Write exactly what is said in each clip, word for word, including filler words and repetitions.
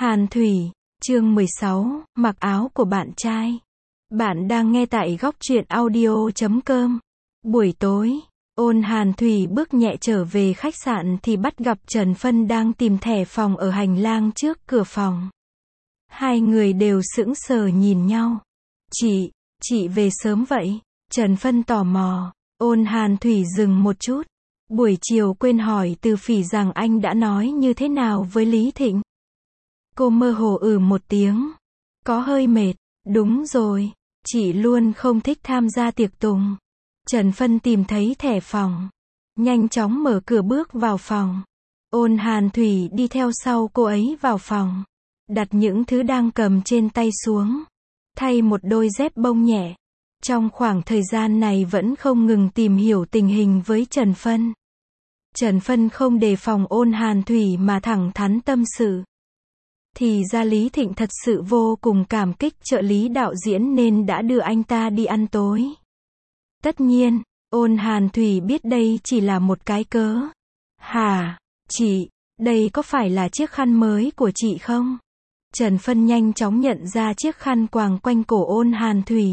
Hàn Thủy, chương mười sáu, mặc áo của bạn trai. Bạn đang nghe tại góc truyện audio chấm com. Buổi tối, Ôn Hàn Thủy bước nhẹ trở về khách sạn thì bắt gặp Trần Phân đang tìm thẻ phòng ở hành lang trước cửa phòng. Hai người đều sững sờ nhìn nhau. Chị, chị về sớm vậy? Trần Phân tò mò. Ôn Hàn Thủy dừng một chút. Buổi chiều quên hỏi Từ Phỉ rằng anh đã nói như thế nào với Lý Thịnh. Cô mơ hồ ừ một tiếng. Có hơi mệt. Đúng rồi, chị luôn không thích tham gia tiệc tùng. Trần Phân tìm thấy thẻ phòng. Nhanh chóng mở cửa bước vào phòng. Ôn Hàn Thủy đi theo sau cô ấy vào phòng. Đặt những thứ đang cầm trên tay xuống. Thay một đôi dép bông nhẹ. Trong khoảng thời gian này vẫn không ngừng tìm hiểu tình hình với Trần Phân. Trần Phân không đề phòng Ôn Hàn Thủy mà thẳng thắn tâm sự. Thì ra Lý Thịnh thật sự vô cùng cảm kích trợ lý đạo diễn nên đã đưa anh ta đi ăn tối. Tất nhiên, Ôn Hàn Thủy biết đây chỉ là một cái cớ. Hả, chị, đây có phải là chiếc khăn mới của chị không? Trần Phân nhanh chóng nhận ra chiếc khăn quàng quanh cổ Ôn Hàn Thủy.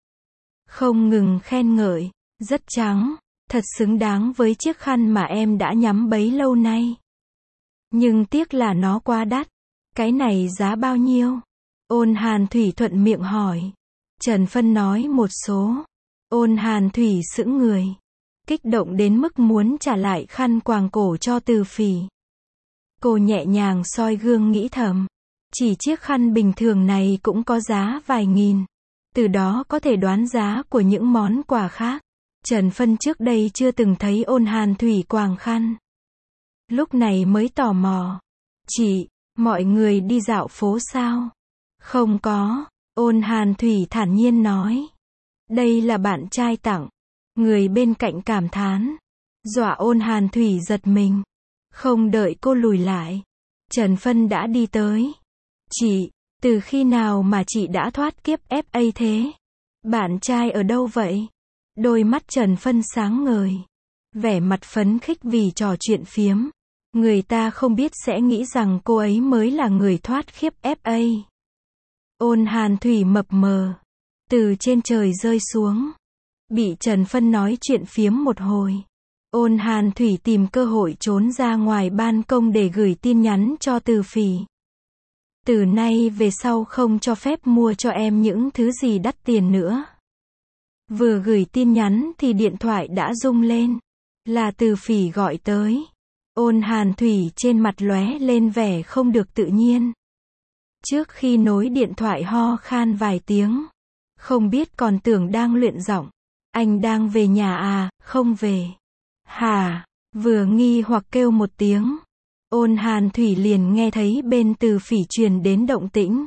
Không ngừng khen ngợi, rất trắng, thật xứng đáng với chiếc khăn mà em đã nhắm bấy lâu nay. Nhưng tiếc là nó quá đắt. Cái này giá bao nhiêu? Ôn Hàn Thủy thuận miệng hỏi. Trần Phân nói một số. Ôn Hàn Thủy sững người. Kích động đến mức muốn trả lại khăn quàng cổ cho Từ Phỉ. Cô nhẹ nhàng soi gương nghĩ thầm. Chỉ chiếc khăn bình thường này cũng có giá vài nghìn. Từ đó có thể đoán giá của những món quà khác. Trần Phân trước đây chưa từng thấy Ôn Hàn Thủy quàng khăn. Lúc này mới tò mò. Chị, mọi người đi dạo phố sao? Không có, Ôn Hàn Thủy thản nhiên nói. Đây là bạn trai tặng. Người bên cạnh cảm thán. Dọa Ôn Hàn Thủy giật mình. Không đợi cô lùi lại. Trần Phân đã đi tới. Chị, từ khi nào mà chị đã thoát kiếp ép a thế? Bạn trai ở đâu vậy? Đôi mắt Trần Phân sáng ngời. Vẻ mặt phấn khích vì trò chuyện phiếm. Người ta không biết sẽ nghĩ rằng cô ấy mới là người thoát khiếp ép a. Ôn Hàn Thủy mập mờ. Từ trên trời rơi xuống. Bị Trần Phân nói chuyện phiếm một hồi. Ôn Hàn Thủy tìm cơ hội trốn ra ngoài ban công để gửi tin nhắn cho Từ Phỉ. Từ nay về sau không cho phép mua cho em những thứ gì đắt tiền nữa. Vừa gửi tin nhắn thì điện thoại đã rung lên. Là Từ Phỉ gọi tới. Ôn Hàn Thủy trên mặt lóe lên vẻ không được tự nhiên. Trước khi nối điện thoại ho khan vài tiếng. Không biết còn tưởng đang luyện giọng. Anh đang về nhà à, không về. Hả, vừa nghi hoặc kêu một tiếng. Ôn Hàn Thủy liền nghe thấy bên Từ Phỉ truyền đến động tĩnh.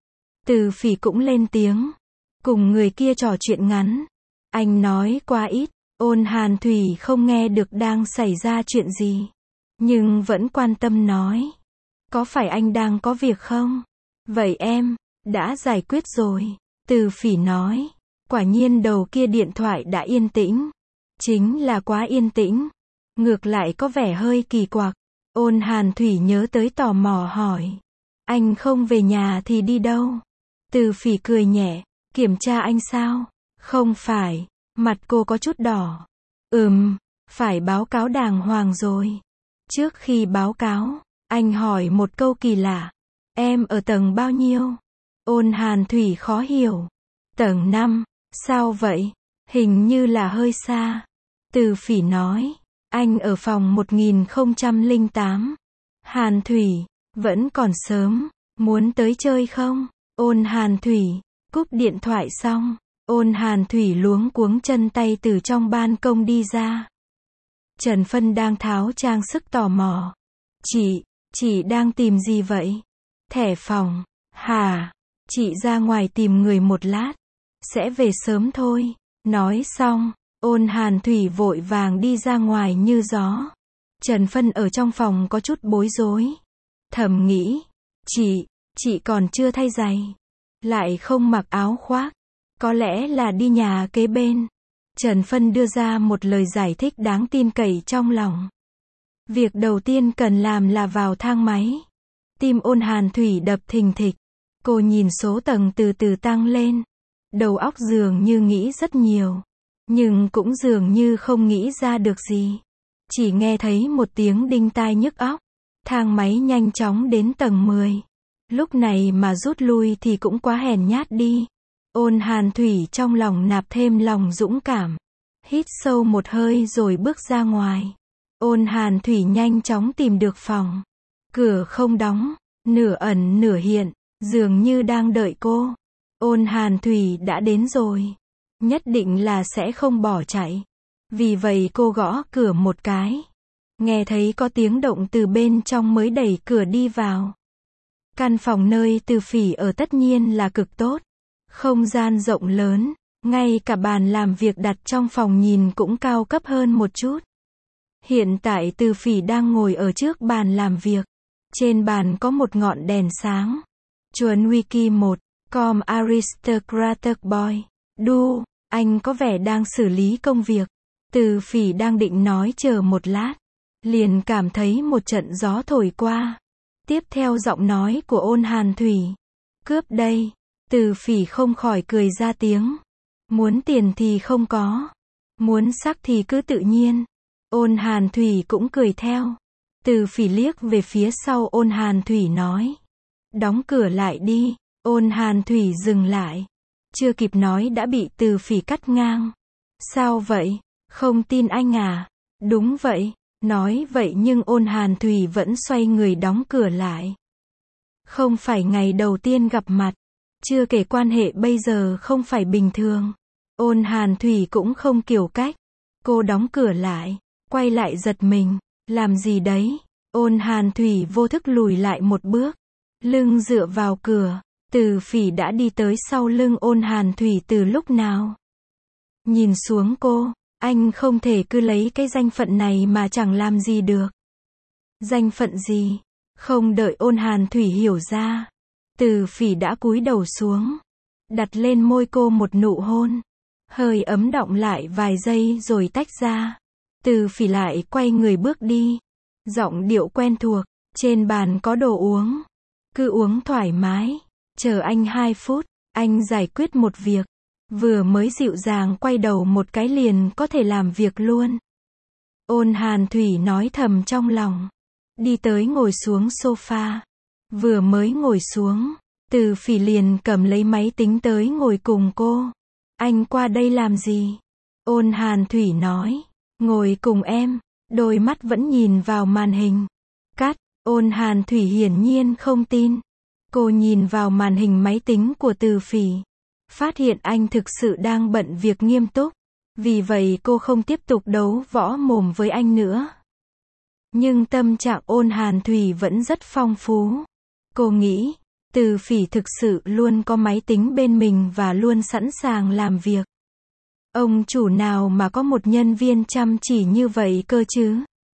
Từ Phỉ cũng lên tiếng. Cùng người kia trò chuyện ngắn. Anh nói quá ít. Ôn Hàn Thủy không nghe được đang xảy ra chuyện gì. Nhưng vẫn quan tâm nói. Có phải anh đang có việc không? Vậy em, đã giải quyết rồi. Từ Phỉ nói. Quả nhiên đầu kia điện thoại đã yên tĩnh. Chính là quá yên tĩnh. Ngược lại có vẻ hơi kỳ quặc. Ôn Hàn Thủy nhớ tới tò mò hỏi. Anh không về nhà thì đi đâu? Từ Phỉ cười nhẹ. Kiểm tra anh sao? Không phải. Mặt cô có chút đỏ. Ừm, phải báo cáo đàng hoàng rồi. Trước khi báo cáo, anh hỏi một câu kỳ lạ. Em ở tầng bao nhiêu? Ôn Hàn Thủy khó hiểu. Tầng năm, sao vậy? Hình như là hơi xa. Từ Phỉ nói. Anh ở phòng một nghìn không trăm lẻ tám. Hàn Thủy, vẫn còn sớm. Muốn tới chơi không? Ôn Hàn Thủy, cúp điện thoại xong. Ôn Hàn Thủy luống cuống chân tay từ trong ban công đi ra. Trần Phân đang tháo trang sức tò mò. Chị, chị đang tìm gì vậy? Thẻ phòng. Hả? Chị ra ngoài tìm người một lát. Sẽ về sớm thôi. Nói xong, Ôn Hàn Thủy vội vàng đi ra ngoài như gió. Trần Phân ở trong phòng có chút bối rối. Thầm nghĩ. Chị, chị còn chưa thay giày. Lại không mặc áo khoác. Có lẽ là đi nhà kế bên. Trần Phân đưa ra một lời giải thích đáng tin cậy trong lòng. Việc đầu tiên cần làm là vào thang máy. Tim Ôn Hàn Thủy đập thình thịch. Cô nhìn số tầng từ từ tăng lên. Đầu óc dường như nghĩ rất nhiều. Nhưng cũng dường như không nghĩ ra được gì. Chỉ nghe thấy một tiếng đinh tai nhức óc. Thang máy nhanh chóng đến tầng mười. Lúc này mà rút lui thì cũng quá hèn nhát đi. Ôn Hàn Thủy trong lòng nạp thêm lòng dũng cảm. Hít sâu một hơi rồi bước ra ngoài. Ôn Hàn Thủy nhanh chóng tìm được phòng. Cửa không đóng, nửa ẩn nửa hiện, dường như đang đợi cô. Ôn Hàn Thủy đã đến rồi. Nhất định là sẽ không bỏ chạy. Vì vậy cô gõ cửa một cái. Nghe thấy có tiếng động từ bên trong mới đẩy cửa đi vào. Căn phòng nơi Từ Phỉ ở tất nhiên là cực tốt. Không gian rộng lớn, ngay cả bàn làm việc đặt trong phòng nhìn cũng cao cấp hơn một chút. Hiện tại Từ Phỉ đang ngồi ở trước bàn làm việc. Trên bàn có một ngọn đèn sáng. Chuẩn Wiki một, com Aristocratic Boy. Đu, anh có vẻ đang xử lý công việc. Từ Phỉ đang định nói chờ một lát. Liền cảm thấy một trận gió thổi qua. Tiếp theo giọng nói của Ôn Hàn Thủy. Cướp đây. Từ Phỉ không khỏi cười ra tiếng. Muốn tiền thì không có. Muốn sắc thì cứ tự nhiên. Ôn Hàn Thủy cũng cười theo. Từ Phỉ liếc về phía sau Ôn Hàn Thủy nói. Đóng cửa lại đi. Ôn Hàn Thủy dừng lại. Chưa kịp nói đã bị Từ Phỉ cắt ngang. Sao vậy? Không tin anh à? Đúng vậy. Nói vậy nhưng Ôn Hàn Thủy vẫn xoay người đóng cửa lại. Không phải ngày đầu tiên gặp mặt. Chưa kể quan hệ bây giờ không phải bình thường. Ôn Hàn Thủy cũng không kiểu cách. Cô đóng cửa lại. Quay lại giật mình. Làm gì đấy? Ôn Hàn Thủy vô thức lùi lại một bước. Lưng dựa vào cửa. Từ Phỉ đã đi tới sau lưng Ôn Hàn Thủy từ lúc nào. Nhìn xuống cô. Anh không thể cứ lấy cái danh phận này mà chẳng làm gì được. Danh phận gì? Không đợi Ôn Hàn Thủy hiểu ra. Từ Phỉ đã cúi đầu xuống. Đặt lên môi cô một nụ hôn. Hơi ấm đọng lại vài giây rồi tách ra. Từ Phỉ lại quay người bước đi. Giọng điệu quen thuộc. Trên bàn có đồ uống. Cứ uống thoải mái. Chờ anh hai phút. Anh giải quyết một việc. Vừa mới dịu dàng quay đầu một cái liền có thể làm việc luôn. Ôn Hàn Thủy nói thầm trong lòng. Đi tới ngồi xuống sofa. Vừa mới ngồi xuống. Từ Phỉ liền cầm lấy máy tính tới ngồi cùng cô. Anh qua đây làm gì? Ôn Hàn Thủy nói. Ngồi cùng em. Đôi mắt vẫn nhìn vào màn hình. Cắt. Ôn Hàn Thủy hiển nhiên không tin. Cô nhìn vào màn hình máy tính của Từ Phỉ. Phát hiện anh thực sự đang bận việc nghiêm túc. Vì vậy cô không tiếp tục đấu võ mồm với anh nữa. Nhưng tâm trạng Ôn Hàn Thủy vẫn rất phong phú. Cô nghĩ, Từ Phỉ thực sự luôn có máy tính bên mình và luôn sẵn sàng làm việc. Ông chủ nào mà có một nhân viên chăm chỉ như vậy cơ chứ?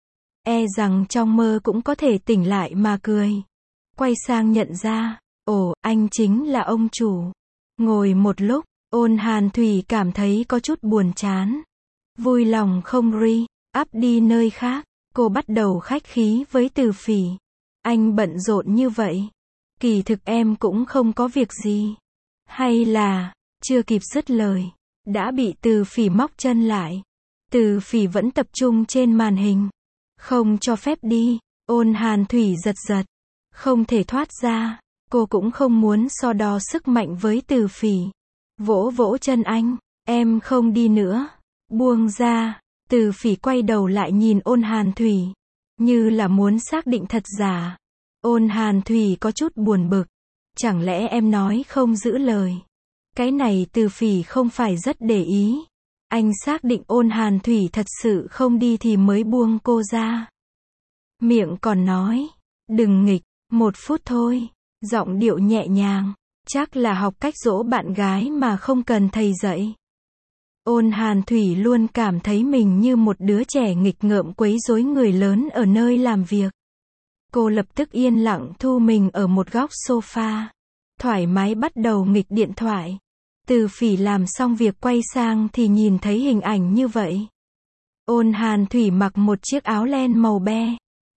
E rằng trong mơ cũng có thể tỉnh lại mà cười. Quay sang nhận ra, ồ, anh chính là ông chủ. Ngồi một lúc, Ôn Hàn Thủy cảm thấy có chút buồn chán. Vui lòng không ri, up đi nơi khác. Cô bắt đầu khách khí với Từ Phỉ. Anh bận rộn như vậy. Kỳ thực em cũng không có việc gì. Hay là, chưa kịp dứt lời. Đã bị Từ Phỉ móc chân lại. Từ Phỉ vẫn tập trung trên màn hình. Không cho phép đi. Ôn Hàn Thủy giật giật. Không thể thoát ra. Cô cũng không muốn so đo sức mạnh với Từ Phỉ. Vỗ vỗ chân anh. Em không đi nữa. Buông ra. Từ Phỉ quay đầu lại nhìn Ôn Hàn Thủy. Như là muốn xác định thật giả. Ôn Hàn Thủy có chút buồn bực. Chẳng lẽ em nói không giữ lời? Cái này Từ Phỉ không phải rất để ý. Anh xác định Ôn Hàn Thủy thật sự không đi thì mới buông cô ra. Miệng còn nói. Đừng nghịch. Một phút thôi. Giọng điệu nhẹ nhàng. Chắc là học cách dỗ bạn gái mà không cần thầy dạy. Ôn Hàn Thủy luôn cảm thấy mình như một đứa trẻ nghịch ngợm quấy rối người lớn ở nơi làm việc. Cô lập tức yên lặng thu mình ở một góc sofa. Thoải mái bắt đầu nghịch điện thoại. Từ Phỉ làm xong việc quay sang thì nhìn thấy hình ảnh như vậy. Ôn Hàn Thủy mặc một chiếc áo len màu be.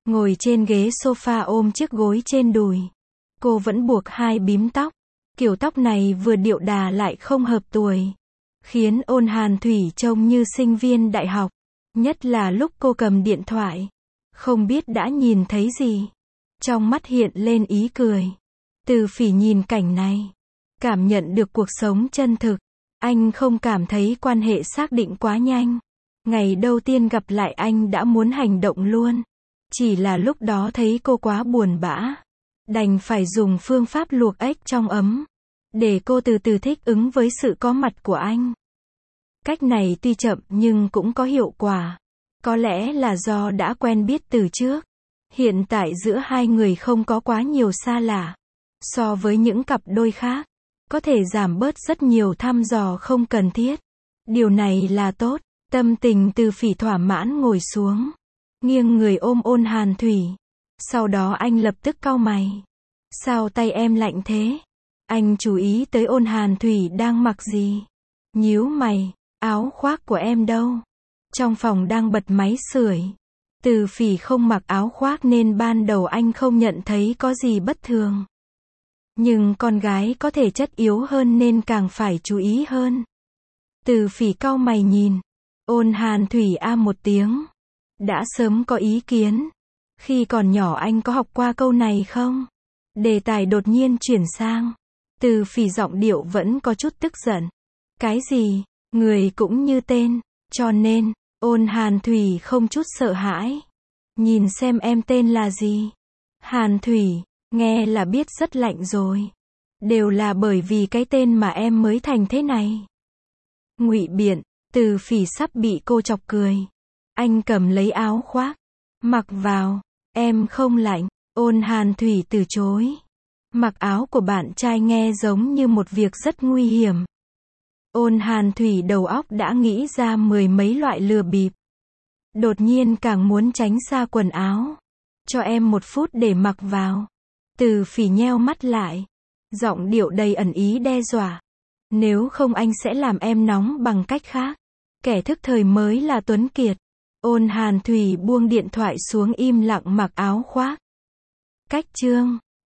Ngồi trên ghế sofa ôm chiếc gối trên đùi. Cô vẫn buộc hai bím tóc. Kiểu tóc này vừa điệu đà lại không hợp tuổi, khiến Ôn Hàn Thủy trông như sinh viên đại học. Nhất là lúc cô cầm điện thoại. Không biết đã nhìn thấy gì. Trong mắt hiện lên ý cười. Từ Phỉ nhìn cảnh này. Cảm nhận được cuộc sống chân thực. Anh không cảm thấy quan hệ xác định quá nhanh. Ngày đầu tiên gặp lại anh đã muốn hành động luôn. Chỉ là lúc đó thấy cô quá buồn bã. Đành phải dùng phương pháp luộc ếch trong ấm. Để cô từ từ thích ứng với sự có mặt của anh. Cách này tuy chậm nhưng cũng có hiệu quả. Có lẽ là do đã quen biết từ trước. Hiện tại giữa hai người không có quá nhiều xa lạ. So với những cặp đôi khác. Có thể giảm bớt rất nhiều thăm dò không cần thiết. Điều này là tốt. Tâm tình Từ Phỉ thỏa mãn ngồi xuống. Nghiêng người ôm Ôn Hàn Thủy. Sau đó anh lập tức cau mày. Sao tay em lạnh thế? Anh chú ý tới Ôn Hàn Thủy đang mặc gì. Nhíu mày. Áo khoác của em đâu? Trong phòng đang bật máy sưởi. Từ Phỉ không mặc áo khoác nên ban đầu anh không nhận thấy có gì bất thường. Nhưng con gái có thể chất yếu hơn nên càng phải chú ý hơn. Từ Phỉ cau mày nhìn. Ôn Hàn Thủy a một tiếng. Đã sớm có ý kiến. Khi còn nhỏ anh có học qua câu này không? Đề tài đột nhiên chuyển sang. Từ Phỉ giọng điệu vẫn có chút tức giận. Cái gì? Người cũng như tên. Cho nên, Ôn Hàn Thủy không chút sợ hãi. Nhìn xem em tên là gì? Hàn Thủy, nghe là biết rất lạnh rồi. Đều là bởi vì cái tên mà em mới thành thế này. Ngụy biện. Từ Phỉ sắp bị cô chọc cười. Anh cầm lấy áo khoác. Mặc vào. Em không lạnh. Ôn Hàn Thủy từ chối. Mặc áo của bạn trai nghe giống như một việc rất nguy hiểm. Ôn Hàn Thủy đầu óc đã nghĩ ra mười mấy loại lừa bịp. Đột nhiên càng muốn tránh xa quần áo. Cho em một phút để mặc vào. Từ Phỉ nheo mắt lại. Giọng điệu đầy ẩn ý đe dọa. Nếu không anh sẽ làm em nóng bằng cách khác. Kẻ thức thời mới là Tuấn Kiệt. Ôn Hàn Thủy buông điện thoại xuống im lặng mặc áo khoác. Cách chương